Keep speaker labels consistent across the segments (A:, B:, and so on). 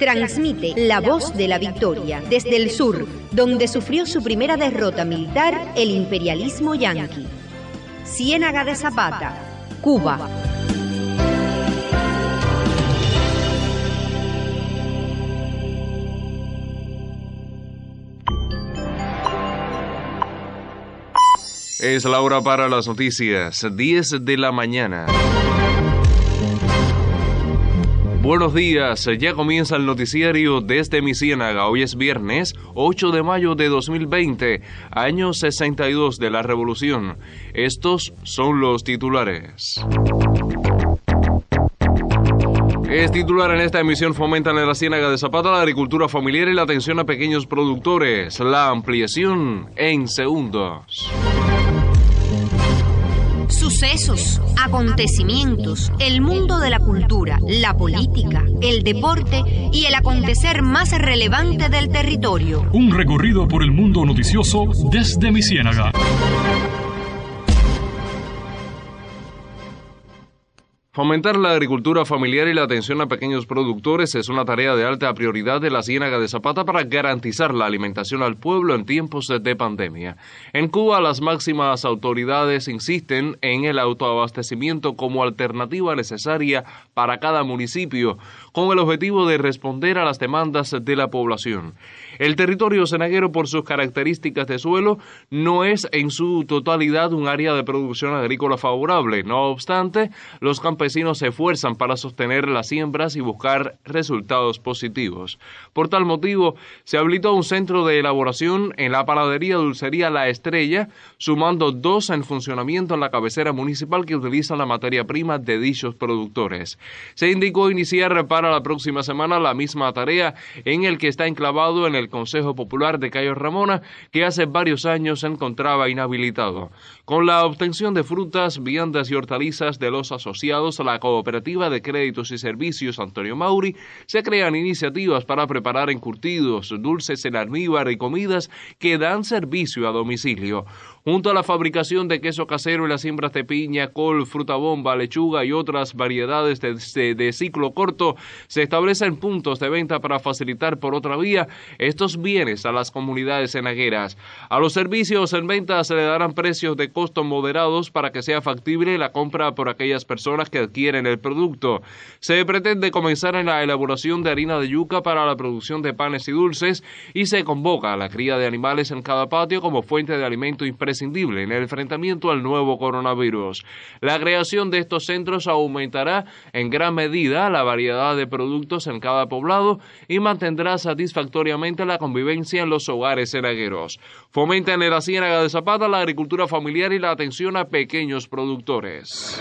A: transmite La Voz de la Victoria desde el sur, donde sufrió su primera derrota militar el imperialismo yanqui. Ciénaga de Zapata, Cuba.
B: Es la hora para las noticias, 10 de la mañana. Buenos días, ya comienza el noticiario desde mi Ciénaga. Hoy es viernes 8 de mayo de 2020, año 62 de la Revolución. Estos son los titulares. Es titular en esta emisión: fomentan en la Ciénaga de Zapata la agricultura familiar y la atención a pequeños productores. La ampliación en segundos.
A: Sucesos, acontecimientos, el mundo de la cultura, la política, el deporte y el acontecer más relevante del territorio.
C: Un recorrido por el mundo noticioso desde mi Ciénaga.
B: Fomentar la agricultura familiar y la atención a pequeños productores es una tarea de alta prioridad de la Ciénaga de Zapata para garantizar la alimentación al pueblo en tiempos de pandemia. En Cuba, las máximas autoridades insisten en el autoabastecimiento como alternativa necesaria para cada municipio, con el objetivo de responder a las demandas de la población. El territorio cienaguero, por sus características de suelo, no es en su totalidad un área de producción agrícola favorable. No obstante, los campesinos se esfuerzan para sostener las siembras y buscar resultados positivos. Por tal motivo, se habilitó un centro de elaboración en la panadería Dulcería La Estrella, sumando 2 en funcionamiento en la cabecera municipal que utilizan la materia prima de dichos productores. Se indicó iniciar para la próxima semana la misma tarea en el que está enclavado en el Consejo Popular de Cayo Ramona, que hace varios años se encontraba inhabilitado. Con la obtención de frutas, viandas y hortalizas de los asociados a la Cooperativa de Créditos y Servicios Antonio Mauri, se crean iniciativas para preparar encurtidos, dulces en almíbar y comidas que dan servicio a domicilio. Junto a la fabricación de queso casero y las siembras de piña, col, fruta bomba, lechuga y otras variedades de ciclo corto, se establecen puntos de venta para facilitar por otra vía estos bienes a las comunidades cienagueras. A los servicios en venta se le darán precios de costo moderados para que sea factible la compra por aquellas personas que adquieren el producto. Se pretende comenzar en la elaboración de harina de yuca para la producción de panes y dulces y se convoca a la cría de animales en cada patio como fuente de alimento imprescindible en el enfrentamiento al nuevo coronavirus. La creación de estos centros aumentará en gran medida la variedad de productos en cada poblado y mantendrá satisfactoriamente la convivencia en los hogares cienagueros. Fomentan en la Ciénaga de Zapata la agricultura familiar y la atención a pequeños productores.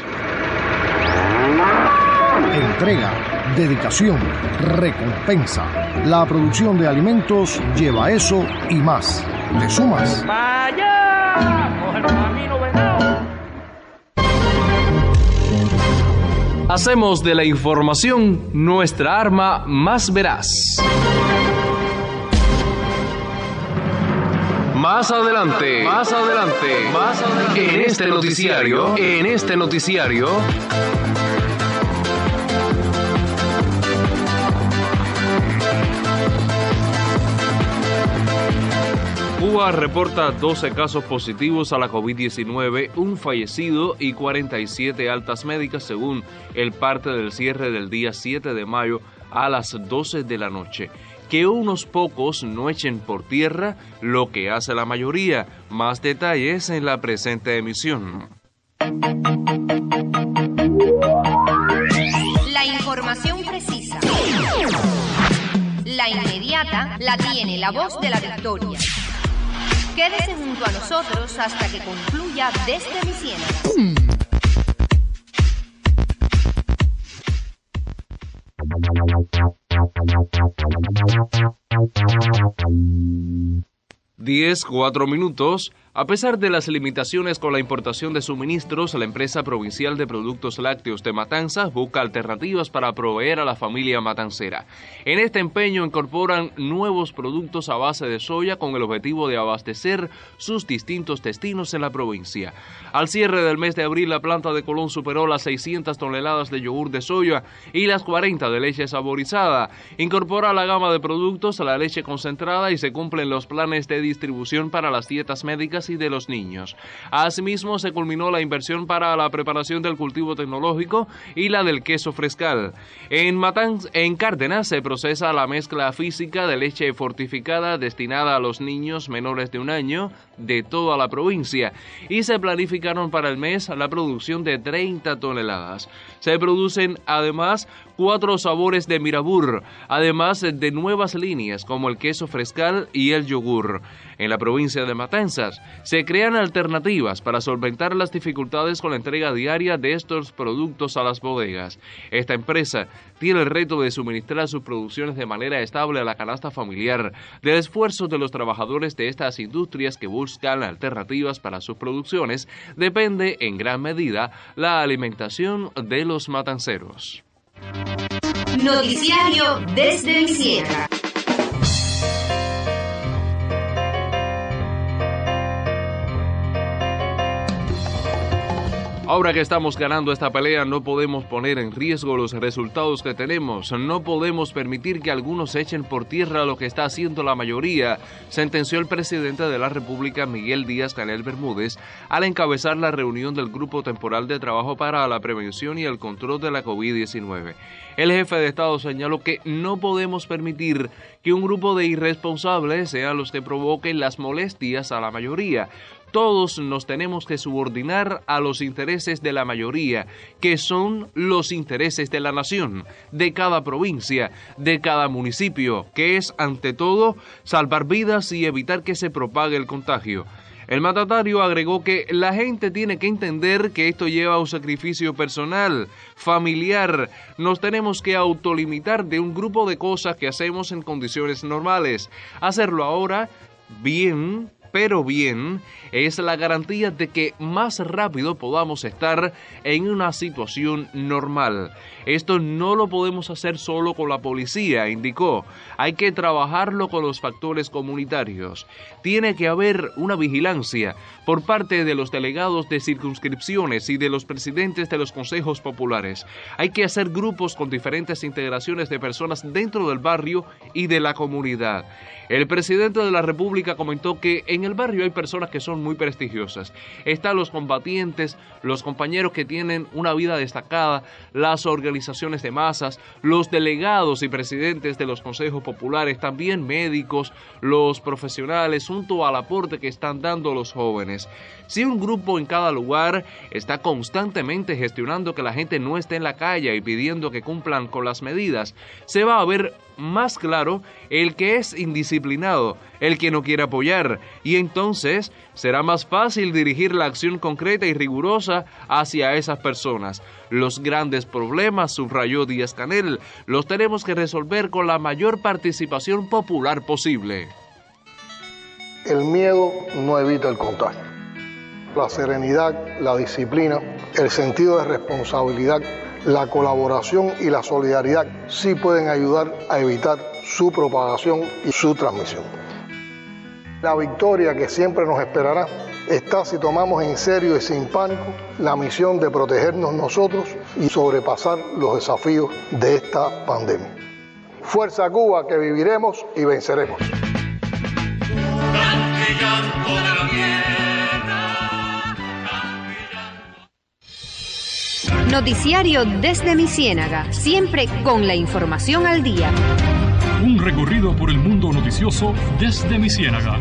D: Entrega, dedicación, recompensa. La producción de alimentos lleva eso y más. ¿Te sumas?
E: ¡Vaya! ¡Coge el camino, venado!
B: Hacemos de la información nuestra arma más veraz. Más adelante, en este noticiario. Cuba reporta 12 casos positivos a la COVID-19, un fallecido y 47 altas médicas según el parte del cierre del día 7 de mayo a las 12 de la noche. Que unos pocos no echen por tierra lo que hace la mayoría. Más detalles en la presente emisión.
A: La información precisa, la inmediata, la tiene La Voz de la Victoria. Quédese junto a nosotros hasta que concluya Desde mi Ciénaga.
B: 10:04. A pesar de las limitaciones con la importación de suministros, la empresa provincial de productos lácteos de Matanzas busca alternativas para proveer a la familia matancera. En este empeño incorporan nuevos productos a base de soya con el objetivo de abastecer sus distintos destinos en la provincia. Al cierre del mes de abril, la planta de Colón superó las 600 toneladas de yogur de soya y las 40 de leche saborizada. Incorpora a la gama de productos la leche concentrada y se cumplen los planes de distribución para las dietas médicas y de los niños. Asimismo, se culminó la inversión para la preparación del cultivo tecnológico y la del queso frescal. En Cárdenas se procesa la mezcla física de leche fortificada destinada a los niños menores de 1 año de toda la provincia y se planificaron para el mes la producción de 30 toneladas. Se producen además 4 sabores de Mirabur, además de nuevas líneas como el queso frescal y el yogur. En la provincia de Matanzas se crean alternativas para solventar las dificultades con la entrega diaria de estos productos a las bodegas. Esta empresa tiene el reto de suministrar sus producciones de manera estable a la canasta familiar. Del esfuerzo de los trabajadores de estas industrias que buscan alternativas para sus producciones depende en gran medida la alimentación de los matanceros.
A: Noticiario desde mi Ciénaga.
B: Ahora que estamos ganando esta pelea, no podemos poner en riesgo los resultados que tenemos. No podemos permitir que algunos echen por tierra lo que está haciendo la mayoría, sentenció el presidente de la República, Miguel Díaz-Canel Bermúdez, al encabezar la reunión del Grupo Temporal de Trabajo para la Prevención y el Control de la COVID-19. El jefe de Estado señaló que no podemos permitir que un grupo de irresponsables sean los que provoquen las molestias a la mayoría. Todos nos tenemos que subordinar a los intereses de la mayoría, que son los intereses de la nación, de cada provincia, de cada municipio, que es, ante todo, salvar vidas y evitar que se propague el contagio. El mandatario agregó que la gente tiene que entender que esto lleva a un sacrificio personal, familiar. Nos tenemos que autolimitar de un grupo de cosas que hacemos en condiciones normales. Hacerlo ahora, bien, pero bien, es la garantía de que más rápido podamos estar en una situación normal. Esto no lo podemos hacer solo con la policía, indicó. Hay que trabajarlo con los factores comunitarios. Tiene que haber una vigilancia por parte de los delegados de circunscripciones y de los presidentes de los consejos populares. Hay que hacer grupos con diferentes integraciones de personas dentro del barrio y de la comunidad. El presidente de la República comentó que en el barrio hay personas que son muy prestigiosas. Están los combatientes, los compañeros que tienen una vida destacada, las organizaciones de masas, los delegados y presidentes de los consejos populares, también médicos, los profesionales, junto al aporte que están dando los jóvenes. Si un grupo en cada lugar está constantemente gestionando que la gente no esté en la calle y pidiendo que cumplan con las medidas, se va a ver más claro el que es indisciplinado, el que no quiere apoyar, y entonces será más fácil dirigir la acción concreta y rigurosa hacia esas personas. Los grandes problemas, subrayó Díaz-Canel, los tenemos que resolver con la mayor participación popular posible.
F: El miedo no evita el contagio. La serenidad, la disciplina, el sentido de responsabilidad, la colaboración y la solidaridad sí pueden ayudar a evitar su propagación y su transmisión. La victoria que siempre nos esperará está si tomamos en serio y sin pánico la misión de protegernos nosotros y sobrepasar los desafíos de esta pandemia. Fuerza Cuba, que viviremos y venceremos.
A: Noticiario desde mi Ciénaga, siempre con la información al día.
C: Un recorrido por el mundo noticioso desde mi Ciénaga.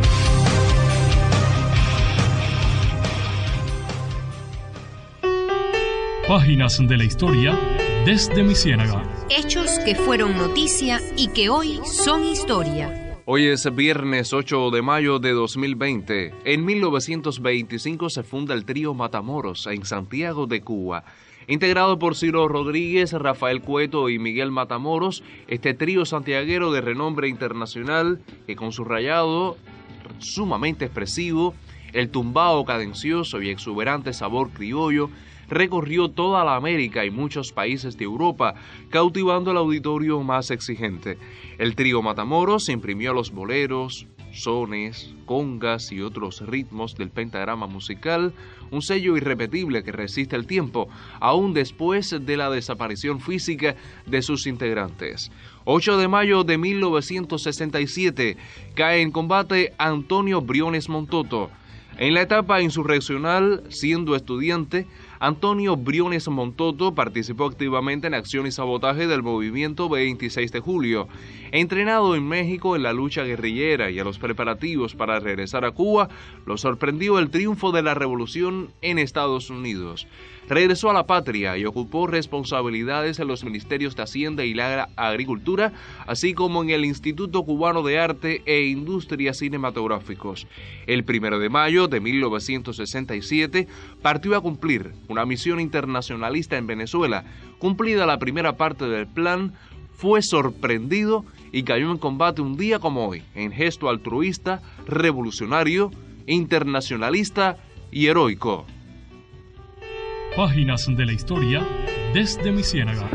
C: Páginas de la historia desde mi Ciénaga.
A: Hechos que fueron noticia y que hoy son historia.
B: Hoy es viernes 8 de mayo de 2020. En 1925 se funda el trío Matamoros en Santiago de Cuba. Integrado por Ciro Rodríguez, Rafael Cueto y Miguel Matamoros, este trío santiaguero de renombre internacional que con su rayado sumamente expresivo El tumbao cadencioso y exuberante sabor criollo recorrió toda la América y muchos países de Europa, cautivando al auditorio más exigente. El trío Matamoros imprimió a los boleros, sones, congas y otros ritmos del pentagrama musical un sello irrepetible que resiste el tiempo, aún después de la desaparición física de sus integrantes. 8 de mayo de 1967 cae en combate Antonio Briones Montoto. En la etapa insurreccional, siendo estudiante, Antonio Briones Montoto participó activamente en acción y sabotaje del movimiento 26 de julio. Entrenado en México en la lucha guerrillera y a los preparativos para regresar a Cuba, lo sorprendió el triunfo de la revolución en Estados Unidos. Regresó a la patria y ocupó responsabilidades en los ministerios de Hacienda y la Agricultura, así como en el Instituto Cubano de Arte e Industrias Cinematográficos. El 1 de mayo de 1967 partió a cumplir una misión internacionalista en Venezuela. Cumplida la primera parte del plan, fue sorprendido y cayó en combate un día como hoy, en gesto altruista, revolucionario, internacionalista y heroico.
C: Páginas de la historia desde mi ciénaga.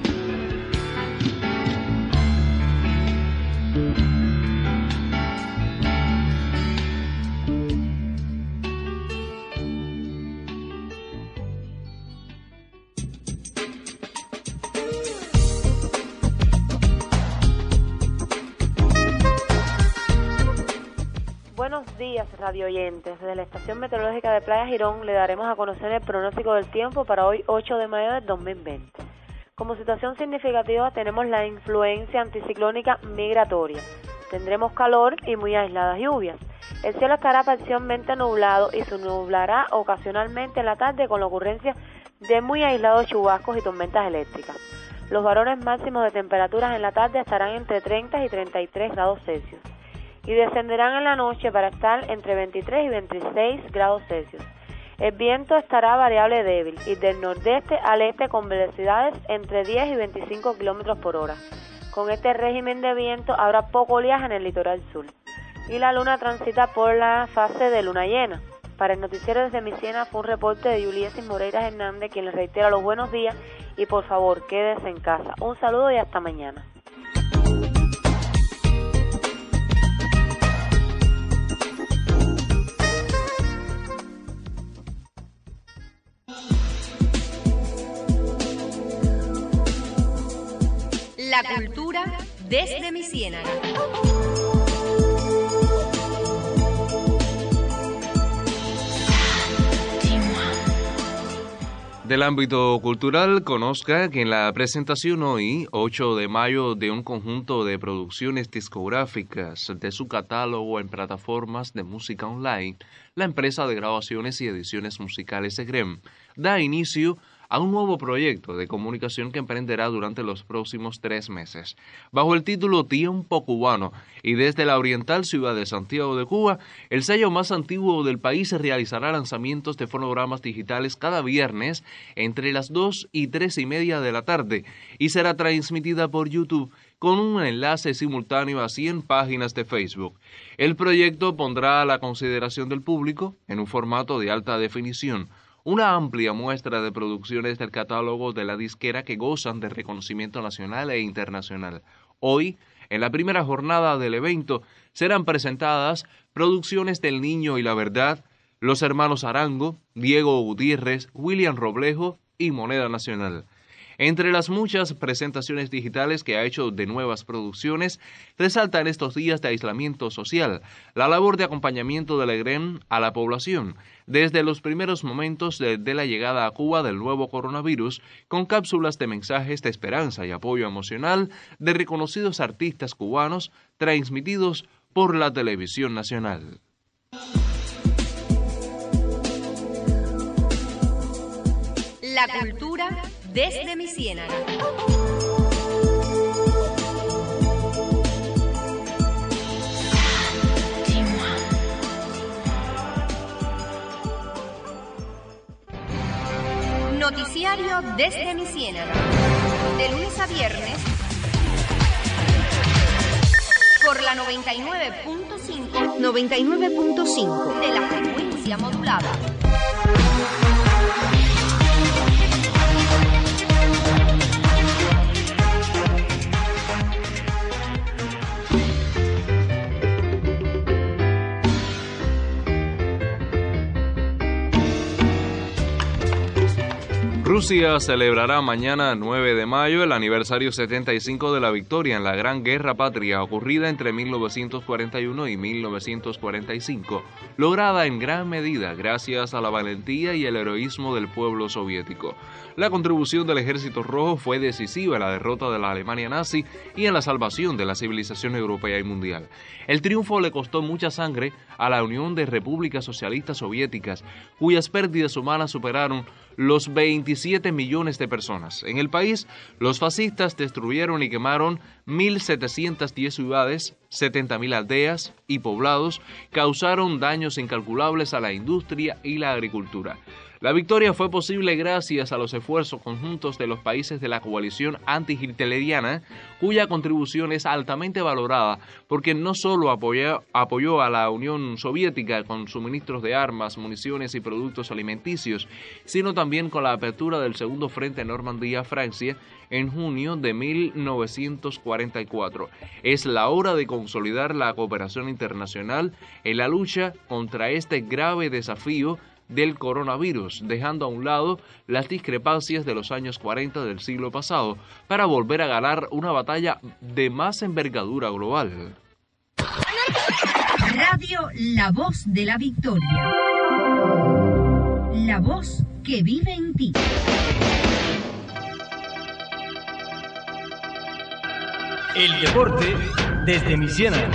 G: Buenos días, radio oyentes. Desde la Estación Meteorológica de Playa Girón le daremos a conocer el pronóstico del tiempo para hoy 8 de mayo del 2020. Como situación significativa tenemos la influencia anticiclónica migratoria. Tendremos calor y muy aisladas lluvias. El cielo estará parcialmente nublado y se nublará ocasionalmente en la tarde con la ocurrencia de muy aislados chubascos y tormentas eléctricas. Los valores máximos de temperaturas en la tarde estarán entre 30 y 33 grados Celsius. Y descenderán en la noche para estar entre 23 y 26 grados Celsius. El viento estará variable débil y del nordeste al este con velocidades entre 10 y 25 kilómetros por hora. Con este régimen de viento habrá poco oleaje en el litoral sur. Y la luna transita por la fase de luna llena. Para el noticiero desde mi Ciénaga fue un reporte de Yuliesis Moreira Hernández, quien les reitera los buenos días y por favor quédese en casa. Un saludo y hasta mañana.
A: La cultura desde mi ciénaga.
B: Del ámbito cultural, conozca que en la presentación hoy, 8 de mayo, de un conjunto de producciones discográficas de su catálogo en plataformas de música online, la empresa de grabaciones y ediciones musicales EGREM da inicio a un nuevo proyecto de comunicación que emprenderá durante los próximos 3 meses. Bajo el título Tiempo Cubano y desde la oriental ciudad de Santiago de Cuba, el sello más antiguo del país realizará lanzamientos de fonogramas digitales cada viernes entre las 2 y 3 y media de la tarde y será transmitida por YouTube con un enlace simultáneo a 100 páginas de Facebook. El proyecto pondrá a la consideración del público, en un formato de alta definición, una amplia muestra de producciones del catálogo de la disquera que gozan de reconocimiento nacional e internacional. Hoy, en la primera jornada del evento, serán presentadas producciones del Niño y la Verdad, Los Hermanos Arango, Diego Gutiérrez, William Roblejo y Moneda Nacional. Entre las muchas presentaciones digitales que ha hecho de nuevas producciones, resalta en estos días de aislamiento social la labor de acompañamiento del EGREM a la población, desde los primeros momentos de la llegada a Cuba del nuevo coronavirus, con cápsulas de mensajes de esperanza y apoyo emocional de reconocidos artistas cubanos transmitidos por la televisión nacional.
A: La cultura desde mi ciénaga. Noticiario desde mi ciénaga. De lunes a viernes por la 99.5 de la frecuencia modulada.
B: Rusia celebrará mañana 9 de mayo el aniversario 75 de la victoria en la Gran Guerra Patria ocurrida entre 1941 y 1945, lograda en gran medida gracias a la valentía y el heroísmo del pueblo soviético. La contribución del Ejército Rojo fue decisiva en la derrota de la Alemania nazi y en la salvación de la civilización europea y mundial. El triunfo le costó mucha sangre a la Unión de Repúblicas Socialistas Soviéticas, cuyas pérdidas humanas superaron los 27 millones de personas. En el país, los fascistas destruyeron y quemaron 1.710 ciudades, 70.000 aldeas y poblados, causaron daños incalculables a la industria y la agricultura. La victoria fue posible gracias a los esfuerzos conjuntos de los países de la coalición anti-hitleriana, cuya contribución es altamente valorada porque no solo apoyó a la Unión Soviética con suministros de armas, municiones y productos alimenticios, sino también con la apertura del Segundo Frente en Normandía, Francia, en junio de 1944. Es la hora de consolidar la cooperación internacional en la lucha contra este grave desafío del coronavirus, dejando a un lado las discrepancias de los años 40 del siglo pasado para volver a ganar una batalla de más envergadura global.
A: Radio La Voz de la Victoria. La voz que vive en ti.
H: El deporte desde mi Ciénaga.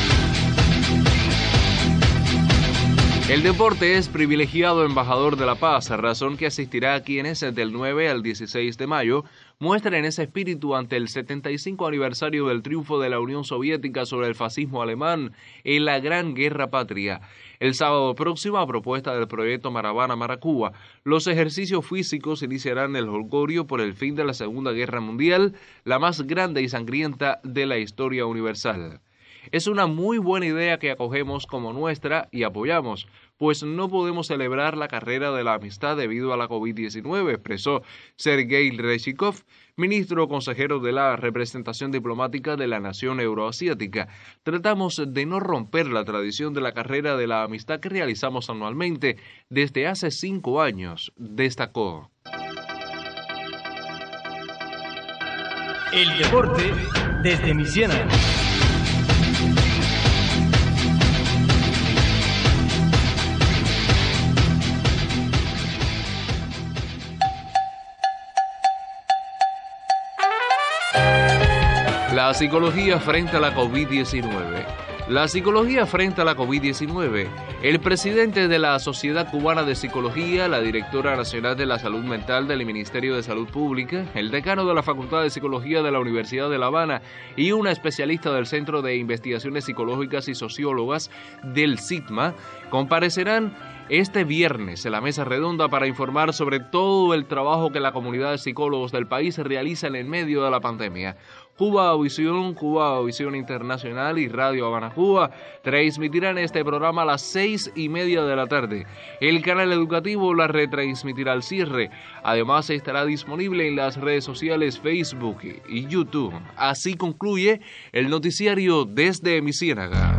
B: El deporte es privilegiado embajador de la paz, razón que asistirá a quienes del 9 al 16 de mayo muestren ese espíritu ante el 75 aniversario del triunfo de la Unión Soviética sobre el fascismo alemán en la Gran Guerra Patria. El sábado próximo, a propuesta del proyecto Maravana Maracuba, los ejercicios físicos iniciarán el holgorio por el fin de la Segunda Guerra Mundial, la más grande y sangrienta de la historia universal. Es una muy buena idea que acogemos como nuestra y apoyamos, pues no podemos celebrar la carrera de la amistad debido a la COVID-19, expresó Sergei Rezhikov, ministro consejero de la representación diplomática de la nación euroasiática. Tratamos de no romper la tradición de la carrera de la amistad que realizamos anualmente desde hace 5 años, destacó.
H: El deporte desde mi Ciénaga.
B: La psicología frente a la COVID-19. La psicología frente a la COVID-19. El presidente de la Sociedad Cubana de Psicología, la directora nacional de la Salud Mental del Ministerio de Salud Pública, el decano de la Facultad de Psicología de la Universidad de La Habana y una especialista del Centro de Investigaciones Psicológicas y Sociólogas del CITMA, comparecerán este viernes en la mesa redonda para informar sobre todo el trabajo que la comunidad de psicólogos del país realiza en el medio de la pandemia. Cuba Visión Internacional y Radio Habana Cuba transmitirán este programa a las 6:30 de la tarde. El canal educativo la retransmitirá al cierre. Además estará disponible en las redes sociales Facebook y YouTube. Así concluye el noticiario desde mi Ciénaga.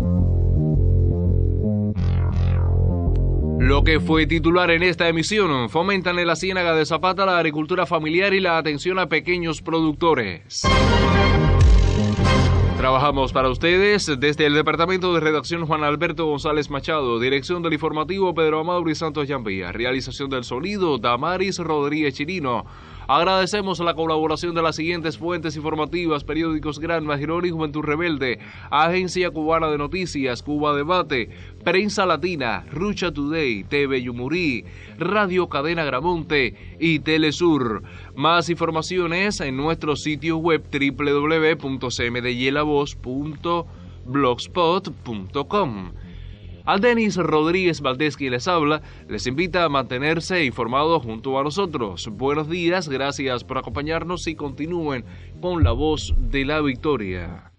B: Lo que fue titular en esta emisión: fomentan en la Ciénaga de Zapata la agricultura familiar y la atención a pequeños productores. Trabajamos para ustedes desde el Departamento de Redacción Juan Alberto González Machado, dirección del informativo Pedro Amaury Santos Llambía, realización del sonido Damaris Rodríguez Chirino. Agradecemos la colaboración de las siguientes fuentes informativas: periódicos Granma, Girón y Juventud Rebelde, Agencia Cubana de Noticias, Cuba Debate, Prensa Latina, Rucha Today, TV Yumurí, Radio Cadena Gramonte y Telesur. Más informaciones en nuestro sitio web www.cmdylavoz.blogspot.com. A Denis Rodríguez Valdés, quien les habla, les invita a mantenerse informados junto a nosotros. Buenos días, gracias por acompañarnos y continúen con La Voz de la Victoria.